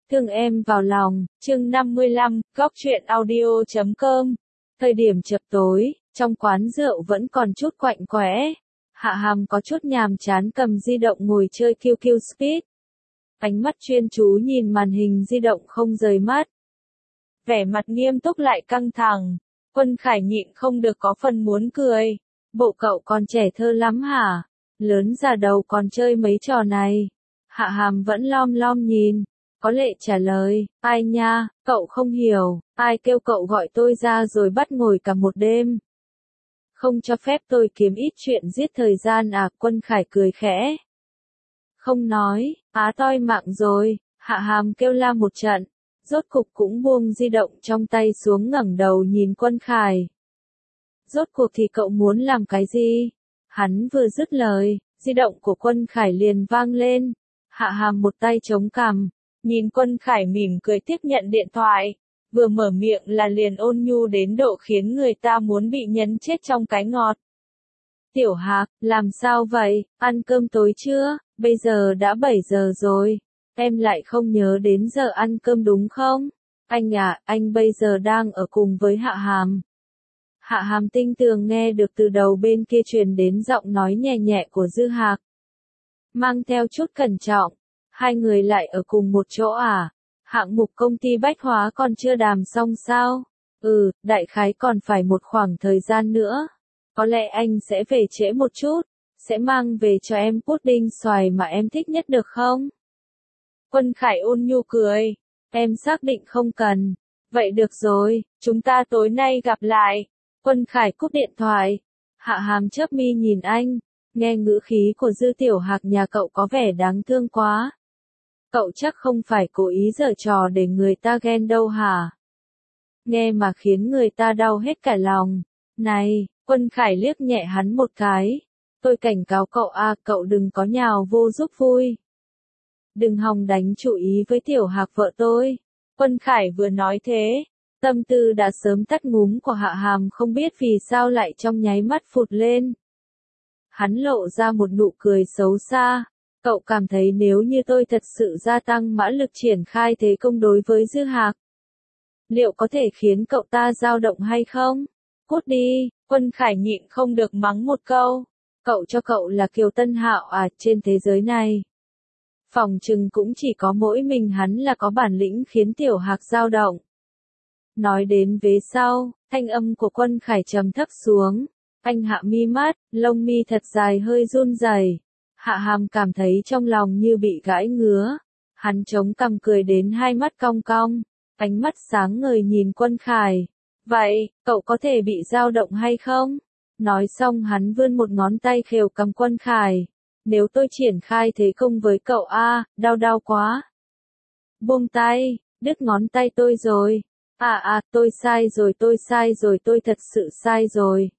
Thương em vào lòng, chương 55, góc truyện audio.com. Thời điểm chập tối, trong quán rượu vẫn còn chút quạnh quẽ. Hạ Hàm có chút nhàm chán cầm di động ngồi chơi QQ Speed. Ánh mắt chuyên chú nhìn màn hình di động không rời mắt. Vẻ mặt nghiêm túc lại căng thẳng. Quân Khải nhịn không được có phần muốn cười. Bộ cậu còn trẻ thơ lắm hả? Lớn già đầu còn chơi mấy trò này. Hạ Hàm vẫn lom lom nhìn. Có lệ trả lời, ai nha, cậu không hiểu, ai kêu cậu gọi tôi ra rồi bắt ngồi cả một đêm. Không cho phép tôi kiếm ít chuyện giết thời gian à? Quân Khải cười khẽ. Không nói, á toi mạng rồi. Hạ Hàm kêu la một trận, rốt cục cũng buông di động trong tay xuống ngẩng đầu nhìn Quân Khải. Rốt cuộc thì cậu muốn làm cái gì? Hắn vừa dứt lời, di động của Quân Khải liền vang lên. Hạ Hàm một tay chống cằm, nhìn Quân Khải mỉm cười tiếp nhận điện thoại, vừa mở miệng là liền ôn nhu đến độ khiến người ta muốn bị nhấn chết trong cái ngọt. Tiểu Hạc, làm sao vậy, ăn cơm tối chưa? Bây giờ đã 7 giờ rồi, em lại không nhớ đến giờ ăn cơm đúng không? Anh à, anh bây giờ đang ở cùng với Hạ Hàm. Hạ Hàm tinh tường nghe được từ đầu bên kia truyền đến giọng nói nhẹ nhẹ của Dư Hạc. Mang theo chút cẩn trọng. Hai người lại ở cùng một chỗ à? Hạng mục công ty bách hóa còn chưa đàm xong sao? Đại khái còn phải một khoảng thời gian nữa. Có lẽ anh sẽ về trễ một chút, sẽ mang về cho em pudding xoài mà em thích nhất được không? Quân Khải ôn nhu cười, em xác định không cần. Vậy được rồi, chúng ta tối nay gặp lại. Quân Khải cúp điện thoại. Hạ Hàm chớp mi nhìn anh, nghe ngữ khí của Dư Tiểu Hạc nhà cậu có vẻ đáng thương quá. Cậu chắc không phải cố ý giở trò để người ta ghen đâu hả? Nghe mà khiến người ta đau hết cả lòng. Này, Quân Khải liếc nhẹ hắn một cái. Tôi cảnh cáo cậu à, cậu đừng có nhào vô giúp vui. Đừng hòng đánh chủ ý với Tiểu Hạc vợ tôi. Quân Khải vừa nói thế, tâm tư đã sớm tắt ngúm của Hạ Hàm không biết vì sao lại trong nháy mắt phụt lên. Hắn lộ ra một nụ cười xấu xa. Cậu cảm thấy nếu như tôi thật sự gia tăng mã lực triển khai thế công đối với Dư Hạc, liệu có thể khiến cậu ta dao động hay không? Cút đi, Quân Khải nhịn không được mắng một câu. Cậu cho cậu là Kiều Tân Hạo à? Trên thế giới này, phỏng chừng cũng chỉ có mỗi mình hắn là có bản lĩnh khiến Tiểu Hạc dao động. Nói đến vế sau, thanh âm của Quân Khải trầm thấp xuống. Anh hạ mi mắt, lông mi thật dài hơi run rẩy. Hạ Hàm cảm thấy trong lòng như bị gãi ngứa. Hắn chống cằm cười đến hai mắt cong cong, ánh mắt sáng ngời nhìn Quân Khải. Vậy, cậu có thể bị dao động hay không? Nói xong hắn vươn một ngón tay khều cằm Quân Khải. Nếu tôi triển khai thế công với cậu a, đau quá. Buông tay, đứt ngón tay tôi rồi. Tôi sai rồi, tôi thật sự sai rồi.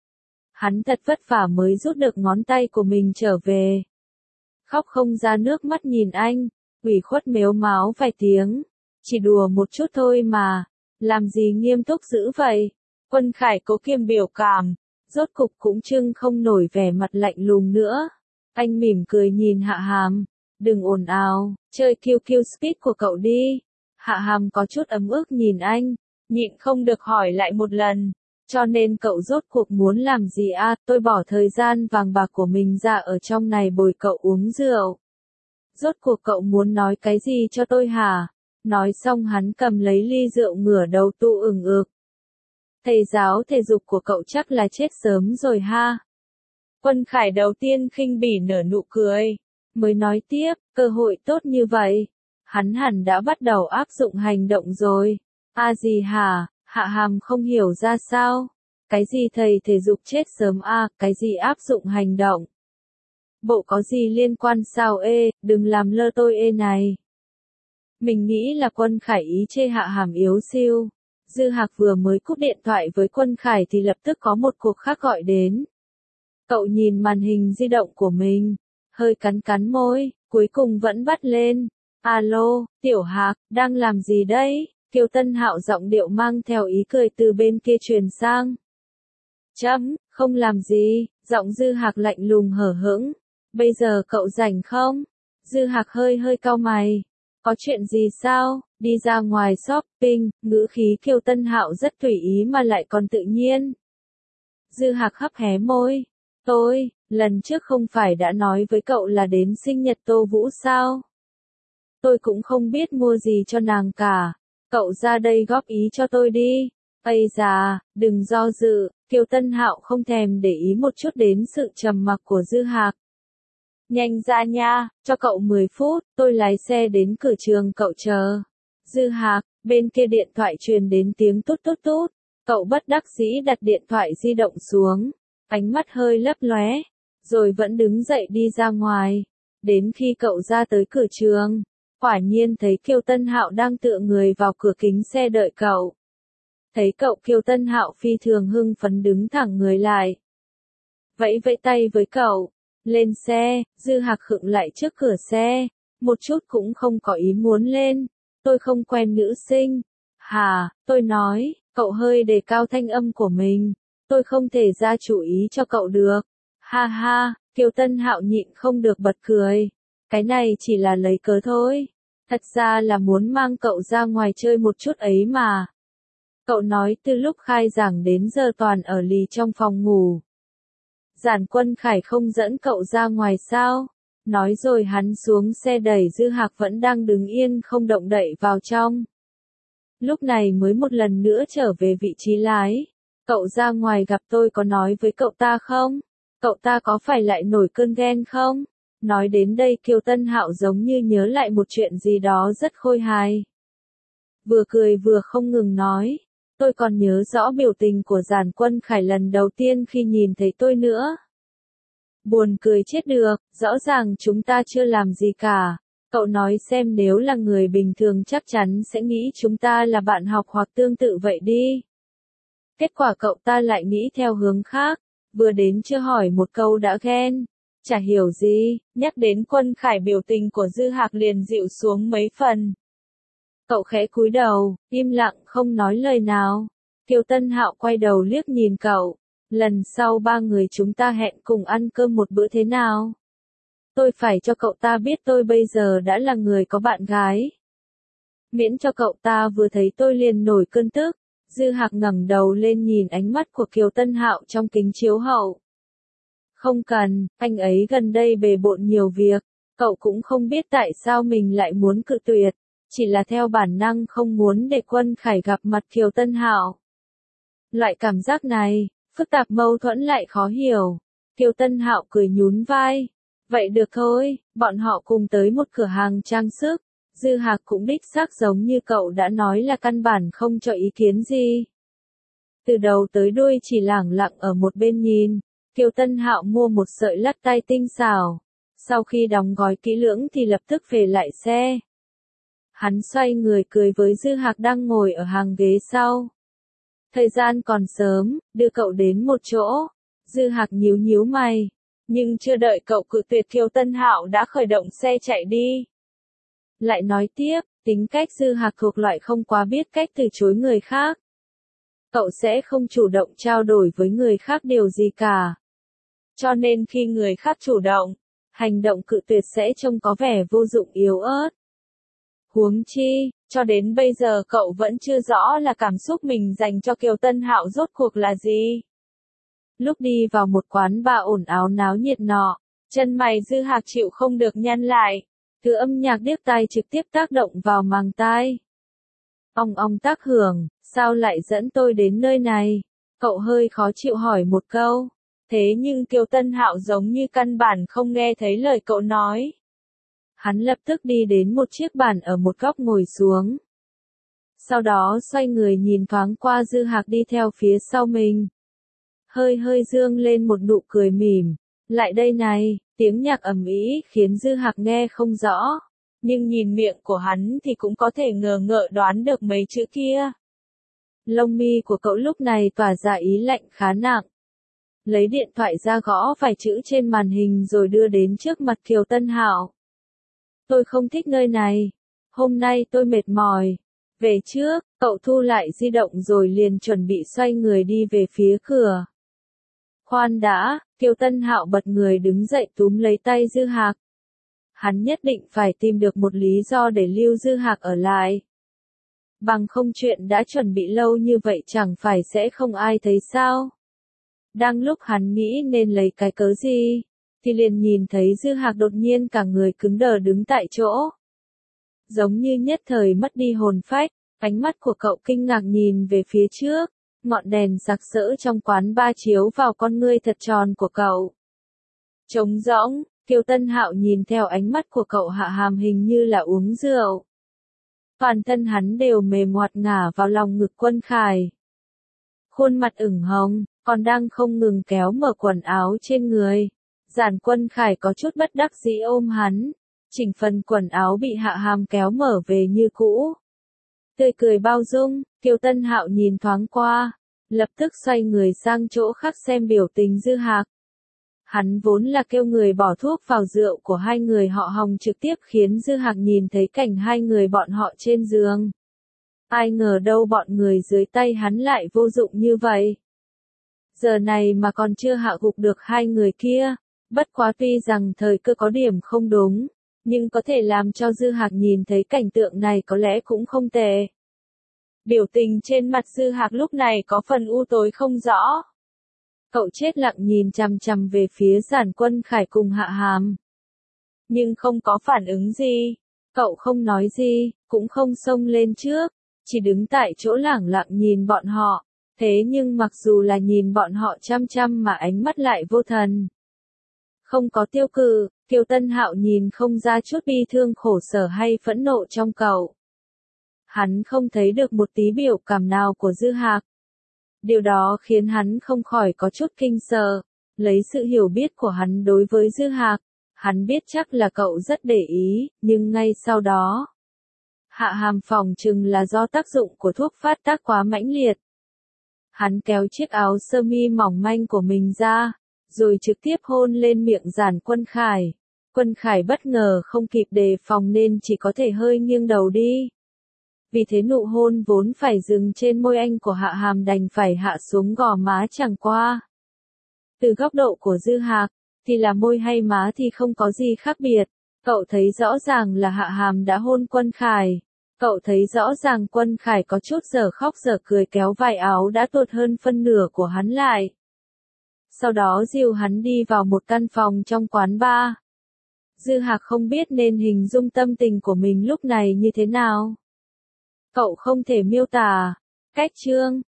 Hắn thật vất vả mới rút được ngón tay của mình trở về. Khóc không ra nước mắt nhìn anh, ủy khuất mếu máo vài tiếng. Chỉ đùa một chút thôi mà, làm gì nghiêm túc dữ vậy? Quân Khải cố kiềm biểu cảm, rốt cục cũng trưng không nổi vẻ mặt lạnh lùng nữa. Anh mỉm cười nhìn Hạ Hàm, đừng ồn ào, chơi QQ Speed của cậu đi. Hạ Hàm có chút ấm ức nhìn anh, nhịn không được hỏi lại một lần. Cho nên cậu rốt cuộc muốn làm gì à? Tôi bỏ thời gian vàng bạc của mình ra ở trong này bồi cậu uống rượu. Rốt cuộc cậu muốn nói cái gì cho tôi hả? Nói xong hắn cầm lấy ly rượu ngửa đầu tu ửng ực. Thầy giáo thể dục của cậu chắc là chết sớm rồi ha? Quân Khải đầu tiên khinh bỉ nở nụ cười, mới nói tiếp, cơ hội tốt như vậy, hắn hẳn đã bắt đầu áp dụng hành động rồi. Gì hả? Hạ Hàm không hiểu ra sao. Cái gì thầy thể dục chết sớm à, cái gì áp dụng hành động? Bộ có gì liên quan sao đừng làm lơ tôi này. Mình nghĩ là Quân Khải ý chê Hạ Hàm yếu siêu. Dư Hạc vừa mới cúp điện thoại với Quân Khải thì lập tức có một cuộc khác gọi đến. Cậu nhìn màn hình di động của mình, hơi cắn môi, cuối cùng vẫn bắt lên. Alo, Tiểu Hạc, đang làm gì đấy? Kiều Tân Hạo giọng điệu mang theo ý cười từ bên kia truyền sang. Không làm gì, giọng Dư Hạc lạnh lùng hở hững. Bây giờ cậu rảnh không? Dư Hạc hơi cau mày. Có chuyện gì sao? Đi ra ngoài shopping, ngữ khí Kiều Tân Hạo rất tùy ý mà lại còn tự nhiên. Dư Hạc hấp hé môi. Lần trước không phải đã nói với cậu là đến sinh nhật Tô Vũ sao? Tôi cũng không biết mua gì cho nàng cả. Cậu ra đây góp ý cho tôi đi. Ây da, đừng do dự, Kiều Tân Hạo không thèm để ý một chút đến sự trầm mặc của Dư Hạc. Nhanh ra nha, cho cậu 10 phút, tôi lái xe đến cửa trường cậu chờ. Dư Hạc, bên kia điện thoại truyền đến tiếng tút tút tút. Cậu bất đắc dĩ đặt điện thoại di động xuống, ánh mắt hơi lấp lóe, rồi vẫn đứng dậy đi ra ngoài. Đến khi cậu ra tới cửa trường, quả nhiên thấy Kiều Tân Hạo đang tựa người vào cửa kính xe đợi cậu. Thấy cậu, Kiều Tân Hạo phi thường hưng phấn đứng thẳng người lại. Vẫy vẫy tay với cậu. Lên xe, Dư Hạc khựng lại trước cửa xe, một chút cũng không có ý muốn lên. Tôi không quen nữ sinh. Hả, tôi nói, cậu hơi đề cao thanh âm của mình. Tôi không thể ra chủ ý cho cậu được. Ha ha, Kiều Tân Hạo nhịn không được bật cười. Cái này chỉ là lấy cớ thôi. Thật ra là muốn mang cậu ra ngoài chơi một chút ấy mà. Cậu nói từ lúc khai giảng đến giờ toàn ở lì trong phòng ngủ. Giản Quân Khải không dẫn cậu ra ngoài sao? Nói rồi hắn xuống xe đẩy Dư Hạc vẫn đang đứng yên không động đậy vào trong. Lúc này mới một lần nữa trở về vị trí lái. Cậu ra ngoài gặp tôi có nói với cậu ta không? Cậu ta có phải lại nổi cơn ghen không? Nói đến đây Kiều Tân Hạo giống như nhớ lại một chuyện gì đó rất khôi hài. Vừa cười vừa không ngừng nói. Tôi còn nhớ rõ biểu tình của Giản Quân Khải lần đầu tiên khi nhìn thấy tôi nữa. Buồn cười chết được, rõ ràng chúng ta chưa làm gì cả. Cậu nói xem nếu là người bình thường chắc chắn sẽ nghĩ chúng ta là bạn học hoặc tương tự vậy đi. Kết quả cậu ta lại nghĩ theo hướng khác, vừa đến chưa hỏi một câu đã ghen. Chả hiểu gì, nhắc đến Quân Khải biểu tình của Dư Hạc liền dịu xuống mấy phần. Cậu khẽ cúi đầu, im lặng không nói lời nào. Kiều Tân Hạo quay đầu liếc nhìn cậu. Lần sau ba người chúng ta hẹn cùng ăn cơm một bữa thế nào? Tôi phải cho cậu ta biết tôi bây giờ đã là người có bạn gái. Miễn cho cậu ta vừa thấy tôi liền nổi cơn tức. Dư Hạc ngẩng đầu lên nhìn ánh mắt của Kiều Tân Hạo trong kính chiếu hậu. Không cần, anh ấy gần đây bề bộn nhiều việc. Cậu cũng không biết tại sao mình lại muốn cự tuyệt. Chỉ là theo bản năng không muốn để Quân Khải gặp mặt Kiều Tân Hạo. Loại cảm giác này, phức tạp mâu thuẫn lại khó hiểu. Kiều Tân Hạo cười nhún vai. Vậy được thôi, bọn họ cùng tới một cửa hàng trang sức. Dư Hạc cũng đích xác giống như cậu đã nói là căn bản không cho ý kiến gì. Từ đầu tới đuôi chỉ lẳng lặng ở một bên nhìn. Kiều Tân Hạo mua một sợi lắc tay tinh xảo. Sau khi đóng gói kỹ lưỡng thì lập tức về lại xe. Hắn xoay người cười với Dư Hạc đang ngồi ở hàng ghế sau. Thời gian còn sớm, đưa cậu đến một chỗ. Dư Hạc nhíu nhíu mày. Nhưng chưa đợi cậu cự tuyệt Kiều Tân Hạo đã khởi động xe chạy đi. Lại nói tiếp, tính cách Dư Hạc thuộc loại không quá biết cách từ chối người khác. Cậu sẽ không chủ động trao đổi với người khác điều gì cả. Cho nên khi người khác chủ động, hành động cự tuyệt sẽ trông có vẻ vô dụng yếu ớt. Huống chi, cho đến bây giờ cậu vẫn chưa rõ là cảm xúc mình dành cho Kiều Tân Hạo rốt cuộc là gì. Lúc đi vào một quán bar ồn ào náo nhiệt nọ, chân mày Dư Hạc chịu không được nhăn lại. Thứ âm nhạc điếc tai trực tiếp tác động vào màng tai. Ong ong tác hưởng, sao lại dẫn tôi đến nơi này? Cậu hơi khó chịu hỏi một câu. Thế nhưng Kiều Tân Hạo giống như căn bản không nghe thấy lời cậu nói. Hắn lập tức đi đến một chiếc bàn ở một góc ngồi xuống. Sau đó xoay người nhìn thoáng qua Dư Hạc đi theo phía sau mình. Hơi dương lên một nụ cười mỉm. Lại đây này, tiếng nhạc ầm ĩ khiến Dư Hạc nghe không rõ. Nhưng nhìn miệng của hắn thì cũng có thể ngờ ngợ đoán được mấy chữ kia. Lông mi của cậu lúc này tỏa ra ý lạnh khá nặng. Lấy điện thoại ra gõ vài chữ trên màn hình rồi đưa đến trước mặt Kiều Tân Hạo. Tôi không thích nơi này. Hôm nay tôi mệt mỏi. Về trước, cậu thu lại di động rồi liền chuẩn bị xoay người đi về phía cửa. Khoan đã, Kiều Tân Hạo bật người đứng dậy túm lấy tay Dư Hạc. Hắn nhất định phải tìm được một lý do để Lưu Dư Hạc ở lại. Bằng không chuyện đã chuẩn bị lâu như vậy chẳng phải sẽ không ai thấy sao. Đang lúc hắn nghĩ nên lấy cái cớ gì, thì liền nhìn thấy Dư Hạc đột nhiên cả người cứng đờ đứng tại chỗ. Giống như nhất thời mất đi hồn phách, ánh mắt của cậu kinh ngạc nhìn về phía trước, ngọn đèn sặc sỡ trong quán ba chiếu vào con ngươi thật tròn của cậu. Trống rỗng, Kiều Tân Hạo nhìn theo ánh mắt của cậu Hạ Hàm hình như là uống rượu. Toàn thân hắn đều mềm ngoặt ngả vào lòng ngực Quân Khải. Khuôn mặt ửng hồng, còn đang không ngừng kéo mở quần áo trên người. Giản Quân Khải có chút bất đắc dĩ ôm hắn, chỉnh phần quần áo bị Hạ Hàm kéo mở về như cũ. Tươi cười bao dung, Kiều Tân Hạo nhìn thoáng qua, lập tức xoay người sang chỗ khác xem biểu tình Dư Hạc. Hắn vốn là kêu người bỏ thuốc vào rượu của hai người họ Hồng trực tiếp khiến Dư Hạc nhìn thấy cảnh hai người bọn họ trên giường. Ai ngờ đâu bọn người dưới tay hắn lại vô dụng như vậy. Giờ này mà còn chưa hạ gục được hai người kia, bất quá tuy rằng thời cơ có điểm không đúng, nhưng có thể làm cho Dư Hạc nhìn thấy cảnh tượng này có lẽ cũng không tệ. Biểu tình trên mặt Dư Hạc lúc này có phần u tối không rõ. Cậu chết lặng nhìn chằm chằm về phía Giản Quân Khải cùng Hạ Hàm. Nhưng không có phản ứng gì, cậu không nói gì, cũng không xông lên trước, chỉ đứng tại chỗ lẳng lặng nhìn bọn họ. Thế nhưng mặc dù là nhìn bọn họ chăm chăm mà ánh mắt lại vô thần. Không có tiêu cự, Kiều Tân Hạo nhìn không ra chút bi thương khổ sở hay phẫn nộ trong cậu. Hắn không thấy được một tí biểu cảm nào của Dư Hạc. Điều đó khiến hắn không khỏi có chút kinh sợ. Lấy sự hiểu biết của hắn đối với Dư Hạc, hắn biết chắc là cậu rất để ý, nhưng ngay sau đó, Hạ Hàm phỏng chừng là do tác dụng của thuốc phát tác quá mãnh liệt. Hắn kéo chiếc áo sơ mi mỏng manh của mình ra, rồi trực tiếp hôn lên miệng Giản Quân Khải. Quân Khải bất ngờ không kịp đề phòng nên chỉ có thể hơi nghiêng đầu đi. Vì thế nụ hôn vốn phải dừng trên môi anh của Hạ Hàm đành phải hạ xuống gò má chẳng qua. Từ góc độ của Dư Hạc, thì là môi hay má thì không có gì khác biệt. Cậu thấy rõ ràng là Hạ Hàm đã hôn Quân Khải. Cậu thấy rõ ràng Quân Khải có chút giờ khóc giờ cười kéo vải áo đã tuột hơn phân nửa của hắn lại. Sau đó dìu hắn đi vào một căn phòng trong quán bar. Dư Hạc không biết nên hình dung tâm tình của mình lúc này như thế nào. Cậu không thể miêu tả. Cách chương